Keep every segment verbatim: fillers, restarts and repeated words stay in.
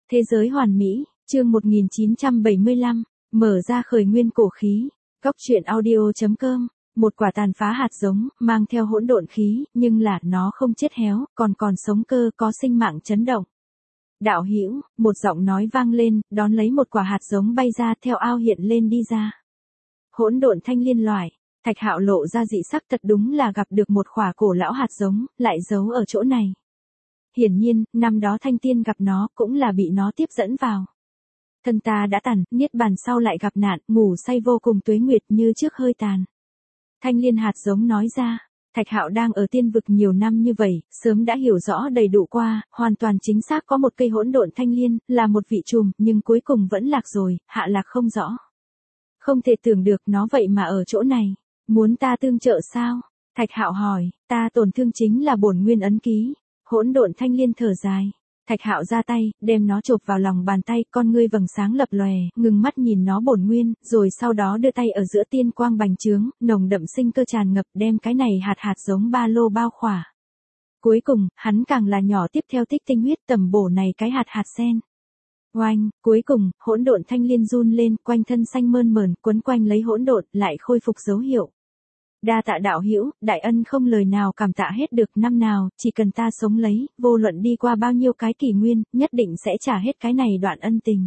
Thế giới hoàn mỹ, chương một nghìn chín trăm bảy mươi lăm, mở ra khởi nguyên cổ khí. Góc truyện audio chấm com. Một quả tàn phá hạt giống, mang theo hỗn độn khí, nhưng là nó không chết héo, còn còn sống cơ, có sinh mạng chấn động. Đạo hữu, một giọng nói vang lên, đón lấy một quả hạt giống bay ra theo ao hiện lên đi ra. Hỗn độn thanh liên loại. Thạch Hạo lộ ra dị sắc, thật đúng là gặp được một khỏa cổ lão hạt giống, lại giấu ở chỗ này. Hiển nhiên, năm đó Thanh Tiên gặp nó cũng là bị nó tiếp dẫn vào. Thân ta đã tàn, niết bàn sau lại gặp nạn, ngủ say vô cùng tuế nguyệt như trước hơi tàn. Thanh liên hạt giống nói ra, Thạch Hạo đang ở tiên vực nhiều năm như vậy, sớm đã hiểu rõ đầy đủ qua, hoàn toàn chính xác có một cây hỗn độn thanh liên, là một vị trùm, nhưng cuối cùng vẫn lạc rồi, hạ lạc không rõ. Không thể tưởng được nó vậy mà ở chỗ này, muốn ta tương trợ sao? Thạch Hạo hỏi, ta tổn thương chính là bổn nguyên ấn ký. Hỗn độn thanh liên thở dài. Thạch Hạo ra tay, đem nó chộp vào lòng bàn tay, con ngươi vầng sáng lập lòe, ngừng mắt nhìn nó bổn nguyên, rồi sau đó đưa tay ở giữa tiên quang bành trướng, nồng đậm sinh cơ tràn ngập, đem cái này hạt hạt giống ba lô bao khỏa. Cuối cùng, hắn càng là nhỏ tiếp theo tích tinh huyết tầm bổ này cái hạt hạt sen. Oanh, cuối cùng, hỗn độn thanh liên run lên, quanh thân xanh mơn mởn, quấn quanh lấy hỗn độn, lại khôi phục dấu hiệu. Đa tạ đạo hữu, đại ân không lời nào cảm tạ hết được, năm nào, chỉ cần ta sống lấy, vô luận đi qua bao nhiêu cái kỷ nguyên, nhất định sẽ trả hết cái này đoạn ân tình.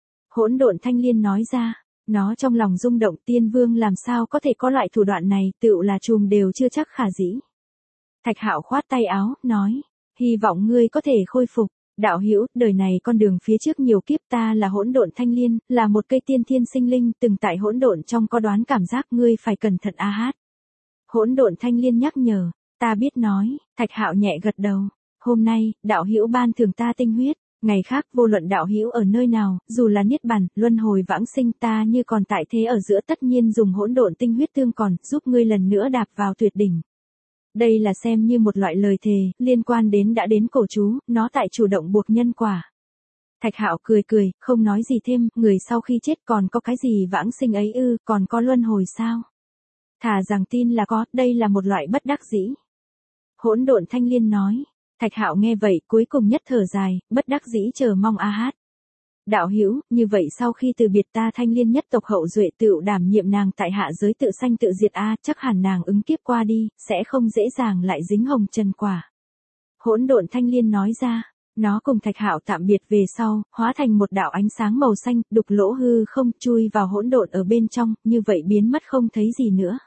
Hỗn độn thanh liên nói ra, nó trong lòng rung động, tiên vương làm sao có thể có loại thủ đoạn này, tựu là chùm đều chưa chắc khả dĩ. Thạch Hạo khoát tay áo, nói, hy vọng ngươi có thể khôi phục. Đạo hữu, đời này con đường phía trước nhiều kiếp, ta là hỗn độn thanh liên, là một cây tiên thiên sinh linh, từng tại hỗn độn trong có đoán cảm giác, ngươi phải cẩn thận a hát. Hỗn độn thanh liên nhắc nhở, ta biết nói. Thạch Hạo nhẹ gật đầu. Hôm nay, đạo hữu ban thưởng ta tinh huyết, ngày khác vô luận đạo hữu ở nơi nào, dù là niết bàn, luân hồi vãng sinh, ta như còn tại thế ở giữa tất nhiên dùng hỗn độn tinh huyết tương còn, giúp ngươi lần nữa đạp vào tuyệt đỉnh. Đây là xem như một loại lời thề, liên quan đến đã đến cổ chú, nó tại chủ động buộc nhân quả. Thạch Hạo cười cười, không nói gì thêm, người sau khi chết còn có cái gì vãng sinh ấy ư, còn có luân hồi sao? Thà rằng tin là có, đây là một loại bất đắc dĩ. Hỗn độn thanh liên nói. Thạch Hạo nghe vậy, cuối cùng nhất thở dài, bất đắc dĩ chờ mong a hát. Đạo hữu, như vậy sau khi từ biệt ta thanh liên nhất tộc hậu duệ tựu đảm nhiệm nàng tại hạ giới tự sanh tự diệt a, chắc hẳn nàng ứng kiếp qua đi, sẽ không dễ dàng lại dính hồng trần quả. Hỗn độn thanh liên nói ra, nó cùng Thạch Hạo tạm biệt về sau, hóa thành một đạo ánh sáng màu xanh, đục lỗ hư không, chui vào hỗn độn ở bên trong, như vậy biến mất không thấy gì nữa.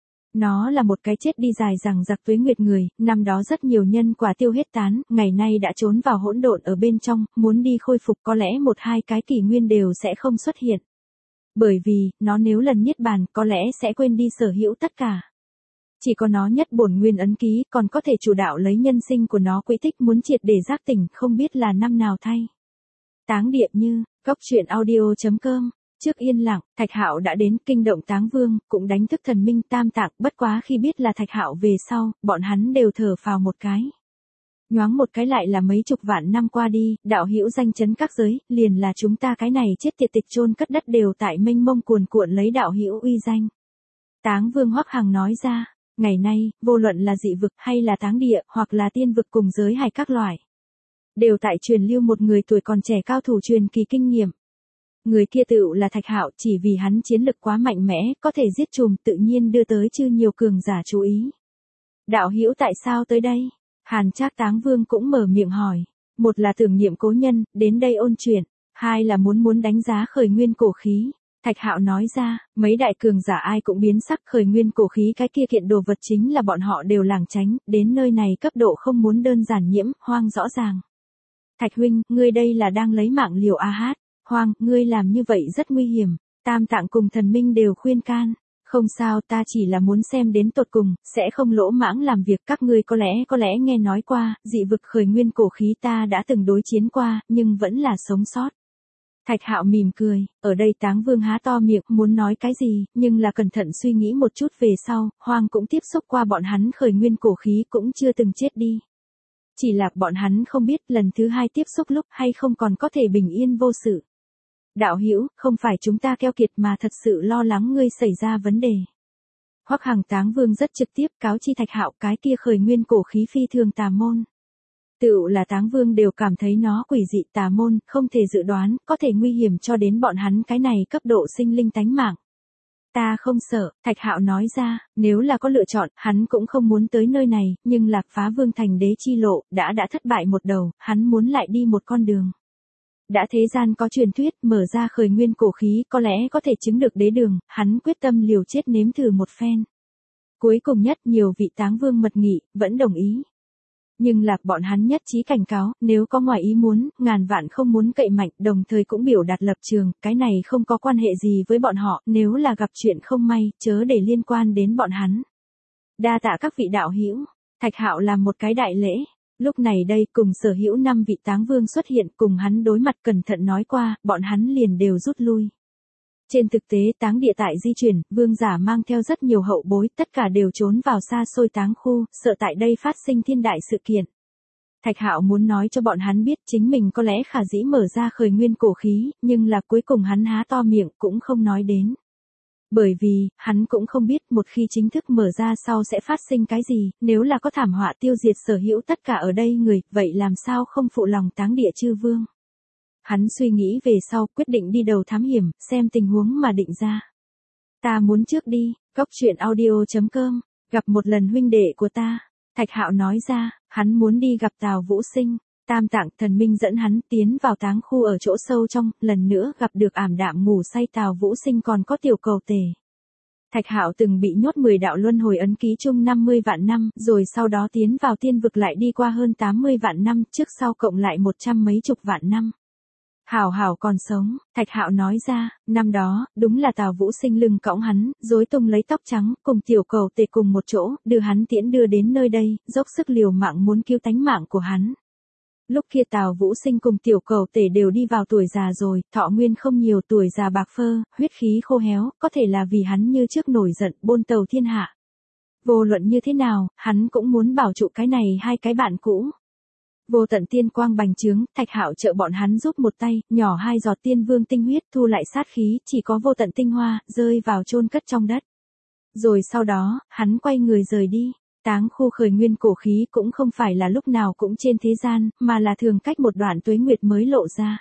Nó là một cái chết đi dài dằng dặc tuế nguyệt người, năm đó rất nhiều nhân quả tiêu hết tán, ngày nay đã trốn vào hỗn độn ở bên trong, muốn đi khôi phục có lẽ một hai cái kỷ nguyên đều sẽ không xuất hiện. Bởi vì, nó nếu lần niết bàn, có lẽ sẽ quên đi sở hữu tất cả. Chỉ có nó nhất bổn nguyên ấn ký, còn có thể chủ đạo lấy nhân sinh của nó quỹ tích muốn triệt để giác tỉnh, không biết là năm nào thay. Táng địa như, góc truyện audio chấm com. Trước yên lặng, Thạch Hạo đã đến kinh động Táng Vương, cũng đánh thức thần minh tam tạng, bất quá khi biết là Thạch Hạo về sau, bọn hắn đều thở phào một cái. Nhoáng một cái lại là mấy chục vạn năm qua đi, đạo hữu danh chấn các giới, liền là chúng ta cái này chết tiệt tịch chôn cất đất đều tại mênh mông cuồn cuộn lấy đạo hữu uy danh. Táng Vương Hoắc Hằng nói ra, ngày nay, vô luận là dị vực hay là táng địa, hoặc là tiên vực cùng giới hay các loại, đều tại truyền lưu một người tuổi còn trẻ cao thủ truyền kỳ kinh nghiệm. Người kia tựu là Thạch Hạo, chỉ vì hắn chiến lực quá mạnh mẽ, có thể giết trùm, tự nhiên đưa tới chư nhiều cường giả chú ý. Đạo hữu tại sao tới đây? Hàn Trác Táng Vương cũng mở miệng hỏi. Một là tưởng niệm cố nhân, đến đây ôn chuyện. Hai là muốn muốn đánh giá khởi nguyên cổ khí. Thạch Hạo nói ra, mấy đại cường giả ai cũng biến sắc, khởi nguyên cổ khí cái kia kiện đồ vật chính là bọn họ đều lảng tránh, đến nơi này cấp độ không muốn đơn giản nhiễm, hoang rõ ràng. Thạch huynh, ngươi đây là đang lấy mạng liều a hát. Hoang, ngươi làm như vậy rất nguy hiểm, tam tạng cùng thần minh đều khuyên can. Không sao, ta chỉ là muốn xem đến tột cùng, sẽ không lỗ mãng làm việc, các ngươi có lẽ có lẽ nghe nói qua, dị vực khởi nguyên cổ khí ta đã từng đối chiến qua, nhưng vẫn là sống sót. Thạch Hạo mỉm cười, ở đây Táng Vương há to miệng, muốn nói cái gì, nhưng là cẩn thận suy nghĩ một chút về sau, Hoang cũng tiếp xúc qua bọn hắn khởi nguyên cổ khí cũng chưa từng chết đi. Chỉ là bọn hắn không biết lần thứ hai tiếp xúc lúc hay không còn có thể bình yên vô sự. Đạo hữu, không phải chúng ta keo kiệt mà thật sự lo lắng ngươi xảy ra vấn đề. Hoắc Hằng Táng Vương rất trực tiếp cáo chi Thạch Hạo cái kia khởi nguyên cổ khí phi thường tà môn. Tựu là Táng Vương đều cảm thấy nó quỷ dị tà môn, không thể dự đoán, có thể nguy hiểm cho đến bọn hắn cái này cấp độ sinh linh tánh mạng. Ta không sợ, Thạch Hạo nói ra, nếu là có lựa chọn, hắn cũng không muốn tới nơi này, nhưng Lạc Phá Vương thành đế chi lộ, đã đã thất bại một đầu, hắn muốn lại đi một con đường. Đã thế gian có truyền thuyết, mở ra khởi nguyên cổ khí có lẽ có thể chứng được đế đường, hắn quyết tâm liều chết nếm thử một phen. Cuối cùng nhất nhiều vị Táng Vương mật nghị, vẫn đồng ý. Nhưng Lạc bọn hắn nhất trí cảnh cáo, nếu có ngoài ý muốn, ngàn vạn không muốn cậy mạnh, đồng thời cũng biểu đạt lập trường, cái này không có quan hệ gì với bọn họ, nếu là gặp chuyện không may, chớ để liên quan đến bọn hắn. Đa tạ các vị đạo hữu, Thạch Hạo làm một cái đại lễ. Lúc này đây cùng sở hữu năm vị Táng Vương xuất hiện cùng hắn đối mặt cẩn thận nói qua, bọn hắn liền đều rút lui. Trên thực tế táng địa tại di chuyển, vương giả mang theo rất nhiều hậu bối, tất cả đều trốn vào xa xôi táng khu, sợ tại đây phát sinh thiên đại sự kiện. Thạch Hạo muốn nói cho bọn hắn biết chính mình có lẽ khả dĩ mở ra khởi nguyên cổ khí, nhưng là cuối cùng hắn há to miệng cũng không nói đến. Bởi vì, hắn cũng không biết một khi chính thức mở ra sau sẽ phát sinh cái gì, nếu là có thảm họa tiêu diệt sở hữu tất cả ở đây người, vậy làm sao không phụ lòng táng địa chư vương. Hắn suy nghĩ về sau, quyết định đi đầu thám hiểm, xem tình huống mà định ra. Ta muốn trước đi, góc truyện audio chấm com, gặp một lần huynh đệ của ta. Thạch Hạo nói ra, hắn muốn đi gặp Tào Vũ Sinh. Tam Tạng Thần Minh dẫn hắn tiến vào táng khu ở chỗ sâu trong, lần nữa gặp được ảm đạm ngủ say Tào Vũ Sinh còn có Tiểu Cầu Tề. Thạch Hạo từng bị nhốt mười đạo luân hồi ấn ký chung năm mươi vạn năm, rồi sau đó tiến vào tiên vực lại đi qua hơn tám mươi vạn năm, trước sau cộng lại một trăm mấy chục vạn năm. Hảo hảo còn sống, Thạch Hạo nói ra, năm đó, đúng là Tào Vũ Sinh lưng cõng hắn, rối tung lấy tóc trắng, cùng Tiểu Cầu Tề cùng một chỗ, đưa hắn tiễn đưa đến nơi đây, dốc sức liều mạng muốn cứu tánh mạng của hắn. Lúc kia Tào Vũ Sinh cùng Tiểu Cầu Tề đều đi vào tuổi già rồi, thọ nguyên không nhiều, tuổi già bạc phơ, huyết khí khô héo, có thể là vì hắn như trước nổi giận, bôn tàu thiên hạ. Vô luận như thế nào, hắn cũng muốn bảo trụ cái này hai cái bạn cũ. Vô tận tiên quang bành trướng, Thạch Hạo trợ bọn hắn giúp một tay, nhỏ hai giọt tiên vương tinh huyết thu lại sát khí, chỉ có vô tận tinh hoa, rơi vào chôn cất trong đất. Rồi sau đó, hắn quay người rời đi. Táng khu khởi nguyên cổ khí cũng không phải là lúc nào cũng trên thế gian, mà là thường cách một đoạn tuế nguyệt mới lộ ra.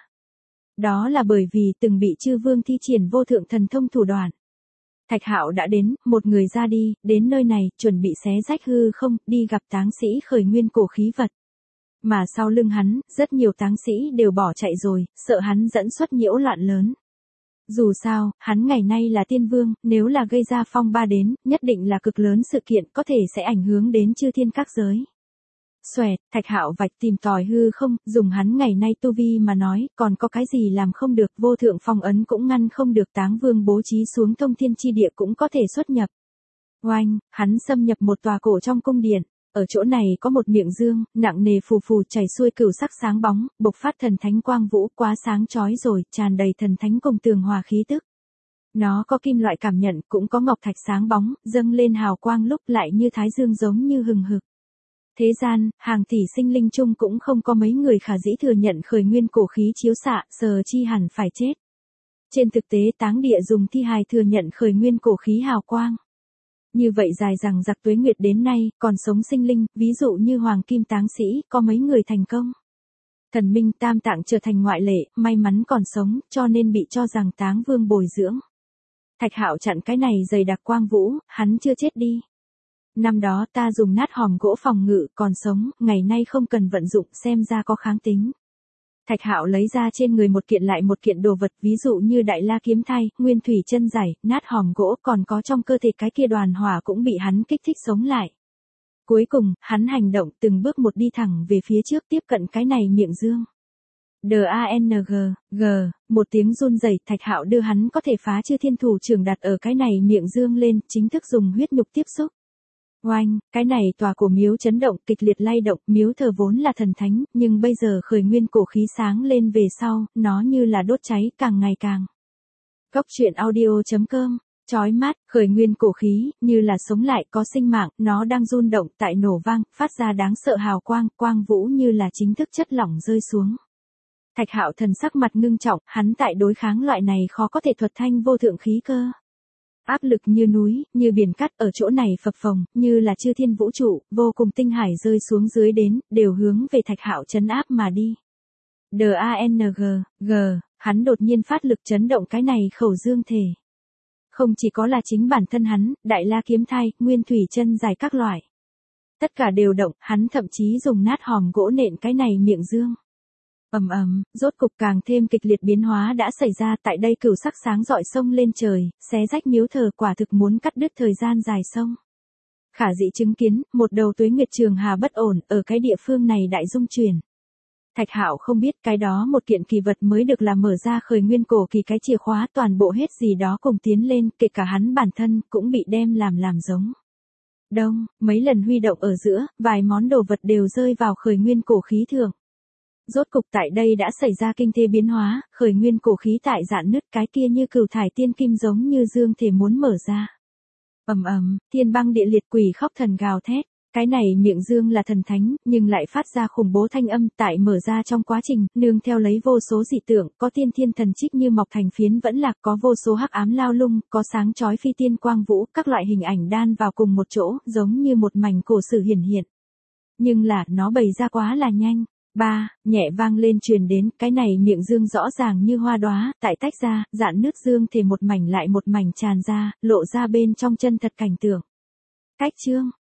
Đó là bởi vì từng bị chư vương thi triển vô thượng thần thông thủ đoạn. Thạch Hạo đã đến, một người ra đi, đến nơi này, chuẩn bị xé rách hư không, đi gặp táng sĩ khởi nguyên cổ khí vật. Mà sau lưng hắn, rất nhiều táng sĩ đều bỏ chạy rồi, sợ hắn dẫn xuất nhiễu loạn lớn. Dù sao, hắn ngày nay là tiên vương, nếu là gây ra phong ba đến, nhất định là cực lớn sự kiện có thể sẽ ảnh hưởng đến chư thiên các giới. Xoẹt, Thạch Hạo vạch tìm tòi hư không, dùng hắn ngày nay tu vi mà nói, còn có cái gì làm không được, vô thượng phong ấn cũng ngăn không được Táng Vương bố trí xuống thông thiên chi địa cũng có thể xuất nhập. Oanh, hắn xâm nhập một tòa cổ trong cung điện. Ở chỗ này có một miệng dương, nặng nề phù phù chảy xuôi cửu sắc sáng bóng, bộc phát thần thánh quang vũ quá sáng chói rồi, tràn đầy thần thánh cùng tường hòa khí tức. Nó có kim loại cảm nhận, cũng có ngọc thạch sáng bóng, dâng lên hào quang lúc lại như thái dương giống như hừng hực. Thế gian, hàng tỷ sinh linh chung cũng không có mấy người khả dĩ thừa nhận khởi nguyên cổ khí chiếu xạ, sờ chi hẳn phải chết. Trên thực tế táng địa dùng thi hài thừa nhận khởi nguyên cổ khí hào quang. Như vậy dài rằng giặc tuế nguyệt đến nay, còn sống sinh linh, ví dụ như Hoàng Kim Táng Sĩ, có mấy người thành công. Thần Minh Tam Tạng trở thành ngoại lệ, may mắn còn sống, cho nên bị cho rằng Táng Vương bồi dưỡng. Thạch Hạo chặn cái này dày đặc quang vũ, hắn chưa chết đi. Năm đó ta dùng nát hòm gỗ phòng ngự, còn sống, ngày nay không cần vận dụng, xem ra có kháng tính. Thạch Hạo lấy ra trên người một kiện lại một kiện đồ vật, ví dụ như đại la kiếm thay, nguyên thủy chân giải, nát hòm gỗ, còn có trong cơ thể cái kia đoàn hỏa cũng bị hắn kích thích sống lại. Cuối cùng, hắn hành động từng bước một đi thẳng về phía trước tiếp cận cái này miệng dương. D-A-N-G, G, một tiếng run rẩy, Thạch Hạo đưa hắn có thể phá chư thiên thủ trưởng đặt ở cái này miệng dương lên, chính thức dùng huyết nhục tiếp xúc. Oanh, cái này tòa cổ miếu chấn động, kịch liệt lay động, miếu thờ vốn là thần thánh, nhưng bây giờ khởi nguyên cổ khí sáng lên về sau, nó như là đốt cháy, càng ngày càng. Góc truyện audio chấm com, chói mắt, khởi nguyên cổ khí, như là sống lại, có sinh mạng, nó đang run động, tại nổ vang, phát ra đáng sợ hào quang, quang vũ như là chính thức chất lỏng rơi xuống. Thạch Hạo thần sắc mặt ngưng trọng, hắn tại đối kháng loại này khó có thể thuật thanh vô thượng khí cơ. Áp lực như núi, như biển cắt ở chỗ này phập phồng, như là chư thiên vũ trụ, vô cùng tinh hải rơi xuống dưới đến, đều hướng về Thạch Hạo trấn áp mà đi. D A N G, G, hắn đột nhiên phát lực chấn động cái này khẩu dương thể. Không chỉ có là chính bản thân hắn, đại la kiếm thai, nguyên thủy chân dài các loại. Tất cả đều động, hắn thậm chí dùng nát hòm gỗ nện cái này miệng dương. Ầm ầm, rốt cục càng thêm kịch liệt biến hóa đã xảy ra, tại đây cửu sắc sáng rọi sông lên trời, xé rách miếu thờ quả thực muốn cắt đứt thời gian dài sông. Khả dị chứng kiến, một đầu tuế nguyệt trường hà bất ổn, ở cái địa phương này đại dung chuyển. Thạch Hạo không biết cái đó một kiện kỳ vật mới được làm mở ra khởi nguyên cổ kỳ cái chìa khóa toàn bộ hết gì đó cùng tiến lên, kể cả hắn bản thân cũng bị đem làm làm giống. Đông, mấy lần huy động ở giữa, vài món đồ vật đều rơi vào khởi nguyên cổ khí thượng. Rốt cục tại đây đã xảy ra kinh thế biến hóa, khởi nguyên cổ khí tại dạn nứt cái kia như cửu thải tiên kim giống như dương thể muốn mở ra. Ầm ầm, thiên băng địa liệt quỷ khóc thần gào thét. Cái này miệng dương là thần thánh, nhưng lại phát ra khủng bố thanh âm tại mở ra trong quá trình, nương theo lấy vô số dị tượng, có tiên thiên thần trích như mọc thành phiến vẫn lạc, có vô số hắc ám lao lung, có sáng chói phi tiên quang vũ, các loại hình ảnh đan vào cùng một chỗ, giống như một mảnh cổ sử hiển hiện. Nhưng là, nó bày ra quá là nhanh. Ba, nhẹ vang lên truyền đến, cái này miệng dương rõ ràng như hoa đóa, tại tách ra, dạn nước dương thể một mảnh lại một mảnh tràn ra, lộ ra bên trong chân thật cảnh tượng. Cách chương,